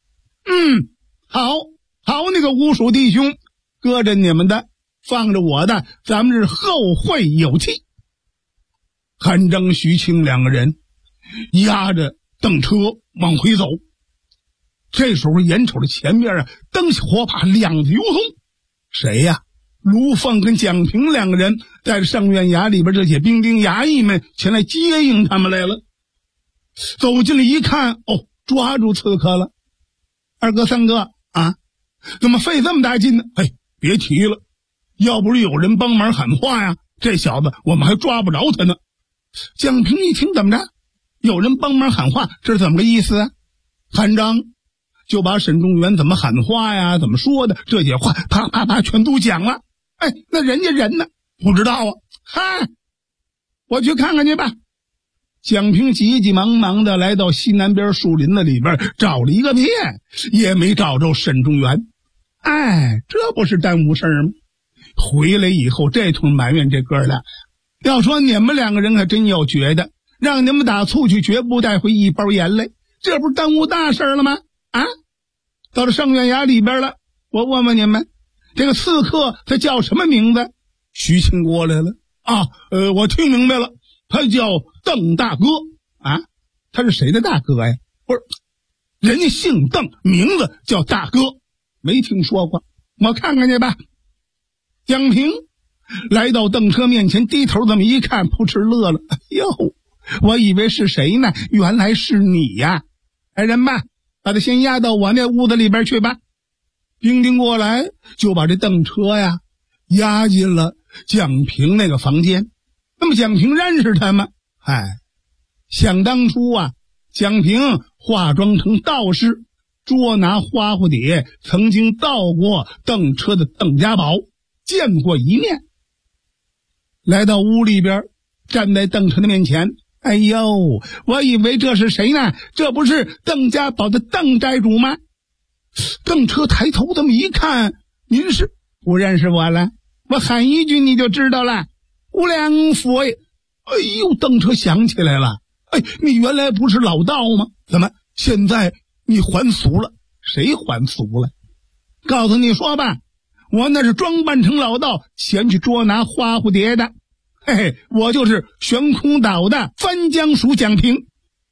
好那个吴蜀弟兄，搁着你们的，放着我的，咱们是后会有期。韩章、徐庆两个人压着邓车往回走，这时候眼瞅着前面灯起火把，亮子油松。谁呀？卢凤跟蒋平两个人带着上院衙里边这些兵丁衙役们前来接应他们来了。走进来一看，抓住刺客了。二哥三哥怎么费这么大劲呢？别提了，要不是有人帮忙喊话呀，这小子我们还抓不着他呢。蒋平一听，怎么着？有人帮忙喊话，这是怎么个意思啊？韩章就把沈中原怎么喊话呀，怎么说的这些话啪啪啪全都讲了。那人家人呢？不知道啊。我去看看去吧。蒋平急急忙忙的来到西南边树林子里边，找了一个遍，也没找着沈中原。这不是耽误事吗？回来以后这通埋怨这哥俩，要说你们两个人可真有觉得，让你们打醋去绝不带回一包盐来，这不是耽误大事了吗？到了上院衙里边了，我问问你们，这个刺客他叫什么名字？徐庆过来了。我听明白了，他叫邓大哥。他是谁的大哥呀？不是，人家姓邓，名字叫大哥，没听说过。我看看去吧。蒋平来到邓车面前，低头这么一看，扑哧乐了。我以为是谁呢，原来是你呀。人吧，把他先押到我那屋子里边去吧。兵丁过来就把这邓车呀押进了蒋平那个房间。那么蒋平认识他吗？想当初蒋平化妆成道士，捉拿花蝴蝶，曾经到过邓车的邓家堡，见过一面。来到屋里边，站在邓车的面前。我以为这是谁呢？这不是邓家堡的邓寨主吗？邓车抬头这么一看，您是不认识我了？我喊一句你就知道了。无量佛爷！邓车想起来了。你原来不是老道吗？怎么现在你还俗了？谁还俗了？告诉你说吧，我那是装扮成老道前去捉拿花蝴蝶的。我就是悬空岛的翻江鼠蒋平。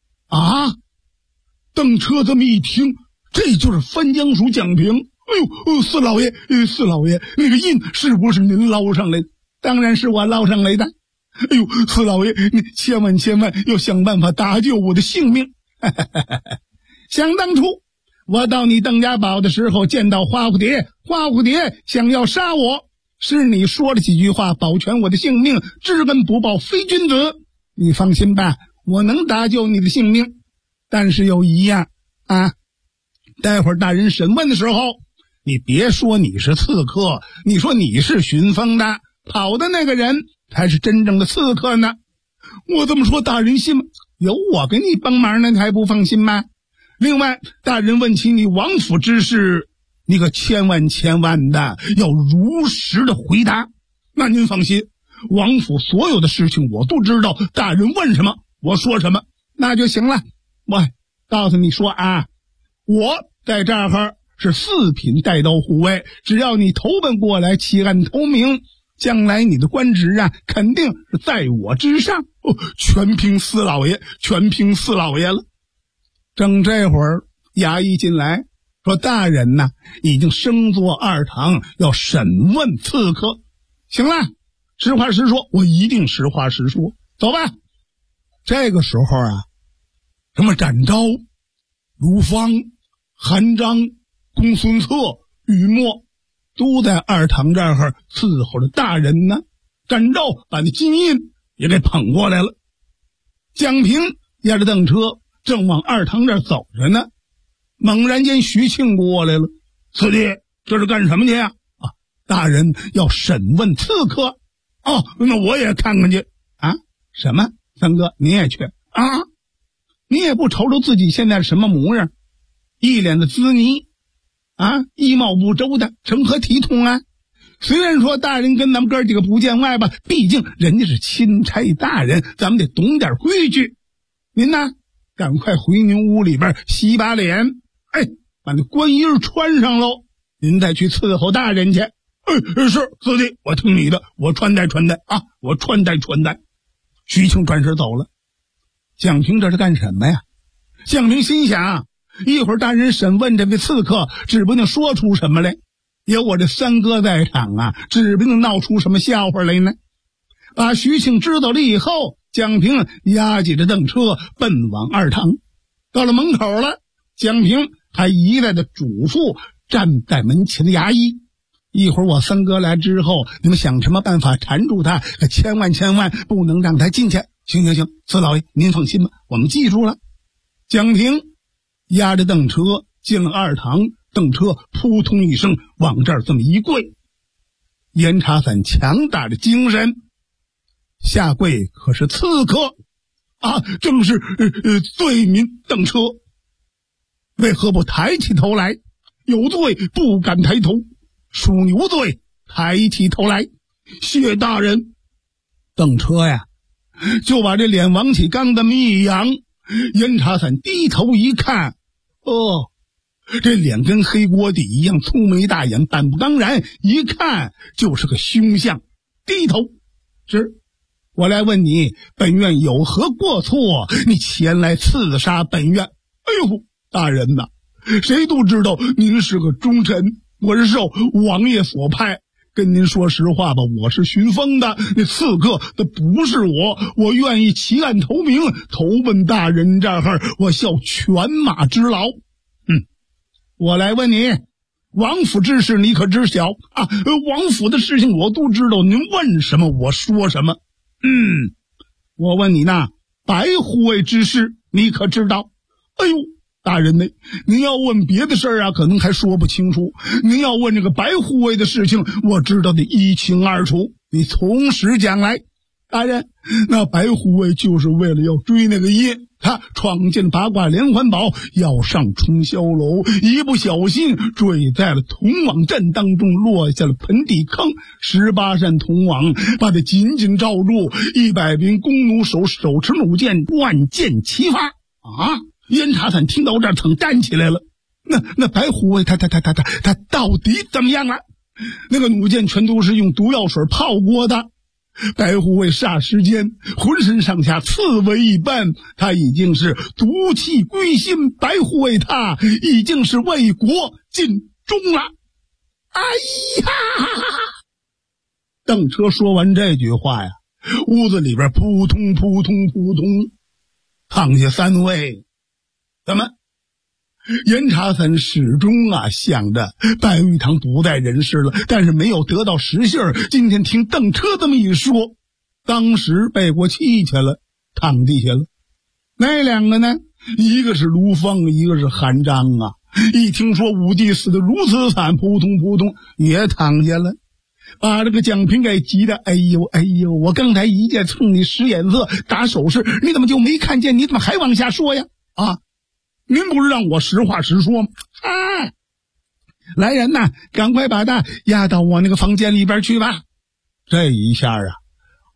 邓车这么一听，这就是翻江鼠蒋平。四老爷，那个印是不是您捞上来的？当然是我捞上来的。四老爷，你千万要想办法搭救我的性命。想当初我到你邓家堡的时候，见到花蝴蝶想要杀我，是你说了几句话保全我的性命，知恩不报非君子。你放心吧，我能搭救你的性命。但是有一样待会儿大人审问的时候，你别说你是刺客，你说你是寻风的，跑的那个人才是真正的刺客呢。我这么说大人信吗？有我给你帮忙呢，你还不放心吗？另外，大人问起你王府之事，你可千万的要如实的回答。那您放心， 王府所有的事情我都知道，大人问什么我说什么，那就行了。我告诉你说啊，我在这儿是4品带刀护卫，只要你投奔过来，弃暗投明，将来你的官职啊肯定是在我之上。全凭四老爷，全凭四老爷了。正这会儿衙役进来说，大人呐，已经升做2堂，要审问刺客。行了，实话实说，我一定实话实说。走吧。这个时候啊，什么展昭、卢芳、韩章、公孙策、于墨都在2堂这儿伺候着大人呢。展昭把那金印也给捧过来了。蒋平押着邓车正往2堂这儿走着呢，猛然间徐庆过来了。四弟，这是干什么去啊？大人要审问刺客。那我也看看去。什么？三哥你也去啊？你也不瞅瞅自己现在什么模样，一脸的滋泥衣帽不周的，成何体统啊？虽然说大人跟咱们哥几个不见外吧，毕竟人家是钦差大人，咱们得懂点规矩。您呢，赶快回您屋里边洗把脸，把那官衣穿上喽，您再去伺候大人去。是四弟，我听你的，我穿戴啊，我穿戴。徐庆转身走了。蒋平这是干什么呀？蒋平心想，一会儿大人审问这位刺客，指不定说出什么来，有我这三哥在场啊，指不定闹出什么笑话来呢。把徐庆知道了以后，蒋平押解着邓车奔往2堂。到了门口了，蒋平还一再的嘱咐站在门前的衙役，一会儿我三哥来之后，你们想什么办法缠住他，可千万不能让他进去。行，四老爷您放心吧，我们记住了。蒋平押着邓车进了2堂，邓车扑通一声往这儿这么一跪。严查伞强大的精神，下跪可是刺客正是罪民邓车，为何不抬起头来？有罪不敢抬头，属牛罪，抬起头来。谢大人。邓车呀就把这脸往起刚这么一扬，严查伞低头一看，这脸跟黑锅底一样，粗眉大眼，胆不当然，一看就是个凶相。低头，我来问你，本院有何过错？你前来刺杀本院。大人呐，谁都知道您是个忠臣，我是受王爷所派。跟您说实话吧，我是寻风的，那刺客那不是我愿意弃暗投明，投奔大人这儿，我效犬马之劳。我来问你，王府之事你可知晓王府的事情我都知道，您问什么我说什么。我问你呢，白护卫之事你可知道？大人呢，您要问别的事儿可能还说不清楚，您要问这个白护卫的事情，我知道的一清二楚，你从实讲来。大人，那白护卫就是为了要追那个印，他闯进八卦连环堡，要上冲霄楼，一不小心坠在了铜网阵当中，落下了盆底坑，18扇铜网把他紧紧罩住，100名弓弩手持弩箭，万箭齐发严查伞听到这儿曾站起来了。那白护卫他到底怎么样了？那个弩箭全都是用毒药水泡过的。白护卫霎时间浑身上下刺猬一般，他已经是毒气归心，白护卫他已经是为国尽忠了。邓车说完这句话呀，屋子里边扑通扑通扑通躺下3位。怎么？严查伞始终想着白玉堂不在人世了，但是没有得到实信儿。今天听邓车这么一说，当时背过气去了，躺地下了。那2个呢？一个是卢芳，一个是韩章一听说武帝死得如此惨，扑通扑通也躺下了，把这个蒋平给急的，哎呦，我刚才一见冲你使眼色打手势，你怎么就没看见？你怎么还往下说呀？您不是让我实话实说吗？来人呐，赶快把他押到我那个房间里边去吧。这一下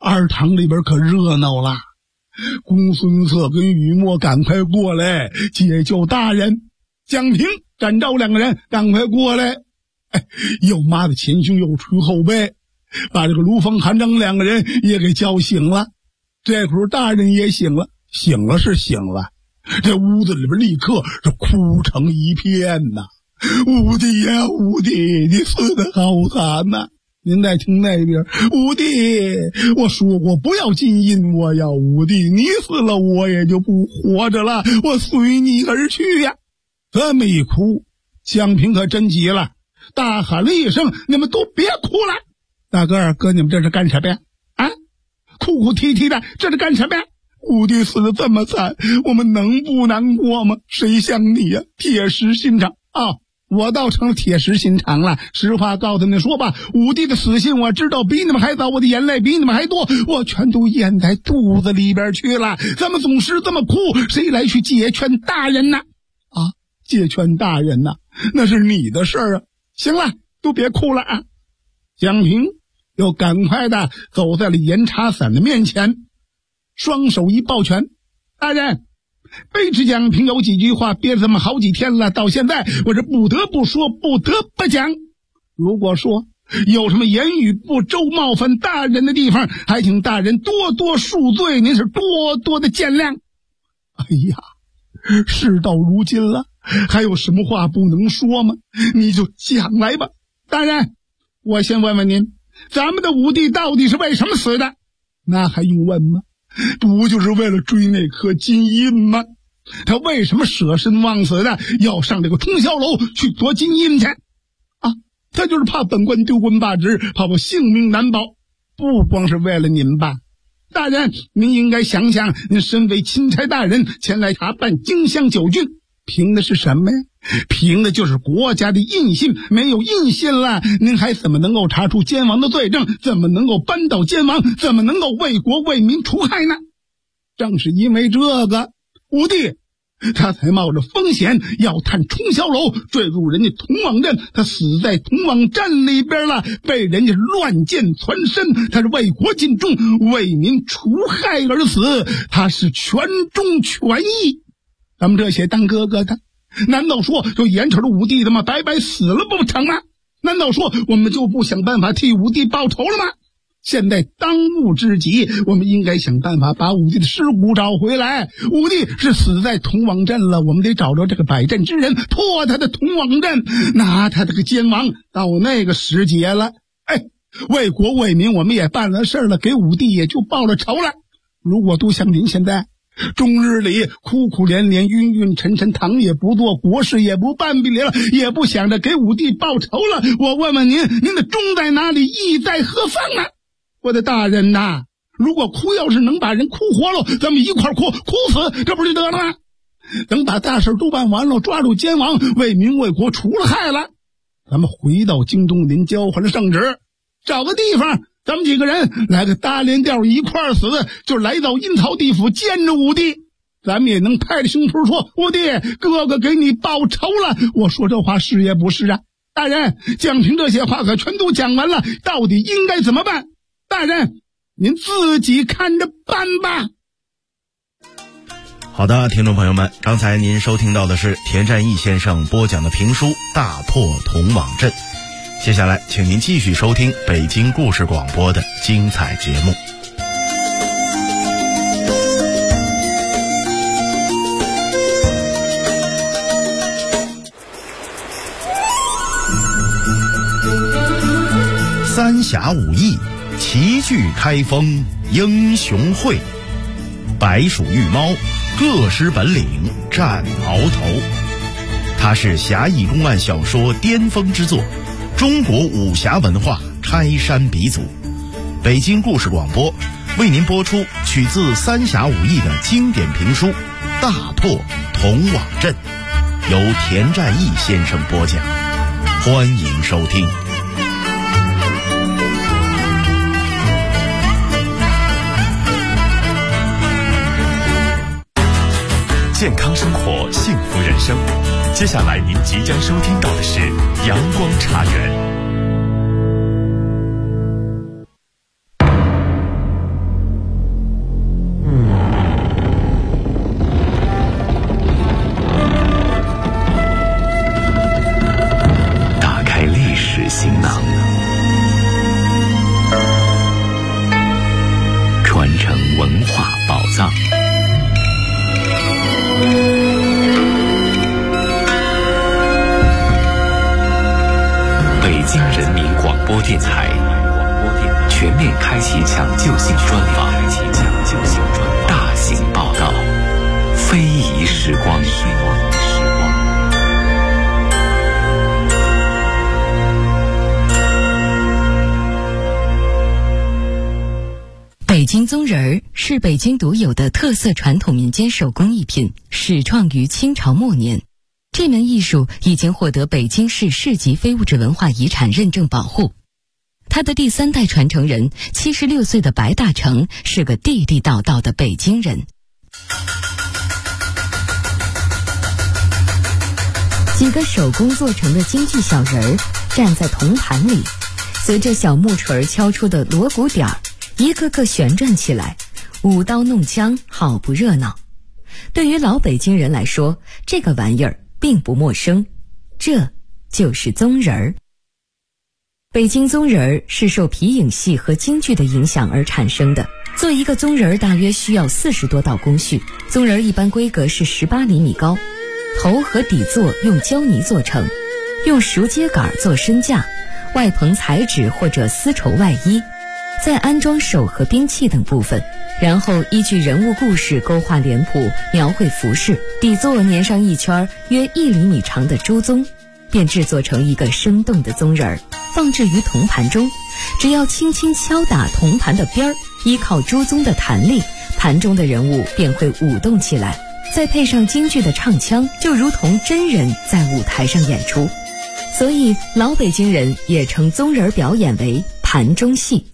二堂里边可热闹了，公孙策跟于墨赶快过来解救大人，蒋平、展昭两个人赶快过来，又骂的前胸又捶后背，把这个卢峰、韩章两个人也给叫醒了。这会儿大人也醒了，醒了是醒了，这屋子里边立刻是哭成一片呐！武帝呀，武帝，你死得好惨呐！您再听那边，武帝，我说过不要金印，我要武帝，你死了我也就不活着了，我随你而去呀！这么一哭，蒋平可真急了，大喊了一声：“你们都别哭了！大哥二哥，你们这是干什么呀？啊，哭哭啼啼的，这是干什么呀？武帝死得这么惨，我们能不难过吗？谁像你呀，铁石心肠啊！”我倒成了铁石心肠了。实话告诉你们说吧，武帝的死讯我知道比你们还早，我的眼泪比你们还多，我全都咽在肚子里边去了。咱们总是这么哭，谁来去解劝大人呢？啊，解劝大人呢，那是你的事儿啊。行了，都别哭了啊。蒋平又赶快的走在了严查散的面前，双手一抱拳：“大人，卑职蒋平有几句话憋了这么好几天了，到现在我是不得不说，不得不讲。如果说有什么言语不周冒犯大人的地方，还请大人多多恕罪，您是多多的见谅。”哎呀，事到如今了，还有什么话不能说吗？你就讲来吧。大人，我先问问您，咱们的武帝到底是为什么死的？那还用问吗？不就是为了追那颗金印吗？他为什么舍身忘死的要上这个通霄楼去夺金印去啊？他就是怕本官丢官罢职，怕我性命难保。不光是为了您吧，大人，您应该想想，您身为钦差大人前来查办荆襄9郡，凭的是什么呀？凭的就是国家的印信。没有印信了，您还怎么能够查出奸王的罪证？怎么能够扳倒奸王？怎么能够为国为民除害呢？正是因为这个，武帝他才冒着风险要探通霄楼，坠入人家同往镇，他死在同往镇里边了，被人家乱箭穿身，他是为国尽忠，为民除害而死，他是全忠全义。咱们这些当哥哥的，难道说就眼瞅着武帝他妈白白死了不成吗？难道说我们就不想办法替武帝报仇了吗？现在当务之急，我们应该想办法把武帝的尸骨找回来。武帝是死在同往镇了，我们得找着这个百镇之人，破他的同往镇，拿他这个奸王到那个时节了。为国为民我们也办了事了，给武帝也就报了仇了。如果都像您现在终日里苦苦连连，晕晕沉沉，堂也不做，国事也不办不了，也不想着给武帝报仇了，我问问您，您的忠在哪里，义在何方呢？我的大人呐，如果哭要是能把人哭活了，咱们一块哭，哭死这不就得了吗？等把大事都办完了，抓住奸王，为民为国除了害了，咱们回到京东林交还了圣旨，找个地方咱们几个人来个搭连调一块死，就来到阴曹地府见着武帝，咱们也能拍着胸脯说，武帝哥哥给你报仇了。我说这话是也不是啊？大人，蒋平这些话可全都讲完了，到底应该怎么办？大人您自己看着办吧。 好的，听众朋友们，刚才您收听到的是田占义先生播讲的评书《大破同往镇》，接下来请您继续收听北京故事广播的精彩节目。三侠五义，齐聚开封英雄会，白鼠玉猫，各施本领战鳌头。它是侠义公案小说巅峰之作，中国武侠文化开山鼻祖。北京故事广播为您播出取自三侠五义的经典评书《大破同往镇》，由田占义先生播讲，欢迎收听。 健康生活，幸福人生。接下来您即将收听到的是阳光茶园。 忆时光。 北京宗人是北京独有的特色传统民间手工艺品，始创于清朝末年。这门艺术已经获得北京市市级非物质文化遗产认证保护。他的第3代传承人76岁的白大成是个地地道道的北京人。几个手工做成的京剧小人儿站在铜盘里，随着小木锤敲出的锣鼓点儿，一个个旋转起来，舞刀弄枪，好不热闹。对于老北京人来说，这个玩意儿并不陌生，这就是宗人儿。北京宗人儿是受皮影戏和京剧的影响而产生的。做一个宗人儿大约需要40多道工序，宗人儿一般规格是18厘米高，头和底座用胶泥做成，用熟秸秆做身架，外棚彩纸或者丝绸外衣，再安装手和兵器等部分，然后依据人物故事勾画脸谱，描绘服饰，底座粘上一圈约1厘米长的朱宗，便制作成一个生动的宗人儿，放置于铜盘中。只要轻轻敲打铜盘的边儿，依靠朱宗的弹力，盘中的人物便会舞动起来，再配上京剧的唱腔，就如同真人在舞台上演出。所以老北京人也称宗人表演为盘中戏。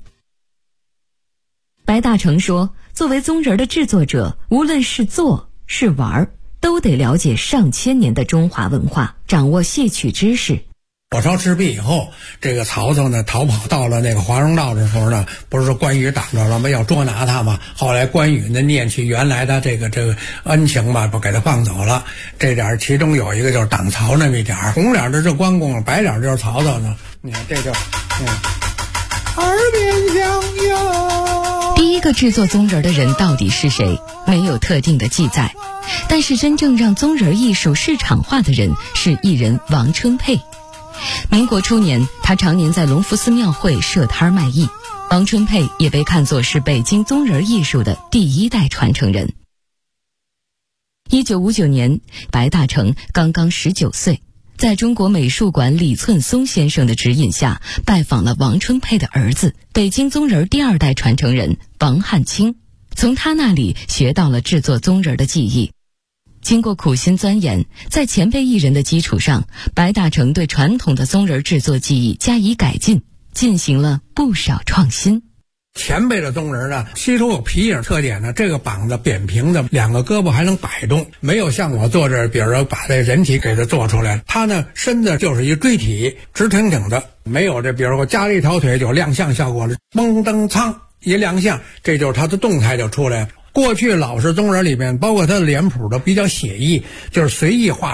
白大成说，作为宗人的制作者，无论是做是玩，都得了解上千年的中华文化，掌握戏曲知识。 火烧赤壁以后，这个曹操呢逃跑到了那个华容道的时候呢，不是说关羽挡着了吗？要捉拿他嘛。后来关羽呢念起原来的这个恩情吧，不给他放走了。这点其中有一个就是挡曹那么一点，红脸的是关公，白脸就是曹操呢。你看这就耳边响哟。 第一个制作宗人的人到底是谁？没有特定的记载。但是真正让宗人艺术市场化的人是艺人王春佩。民国初年，他常年在隆福寺庙会设摊卖艺。王春佩也被看作是北京宗人艺术的第1代传承人。1959年，白大成刚刚19岁，在中国美术馆李寸松先生的指引下，拜访了王春佩的儿子，北京宗人第2代传承人王汉卿，从他那里学到了制作宗人的技艺。经过苦心钻研，在前辈艺人的基础上，白大成对传统的宗人制作技艺加以改进，进行了不少创新。 前辈的宗人呢，其中有皮影特点呢，这个膀子扁平的，2个胳膊还能摆动，没有像我坐这儿，比如说把这人体给它做出来，他呢身子就是一锥体，直挺挺的，没有这比如说加了一条腿就亮相效果了，嘣噔噌一亮相，这就是他的动态就出来了。过去老式宗人里面，包括他的脸谱都比较写意，就是随意画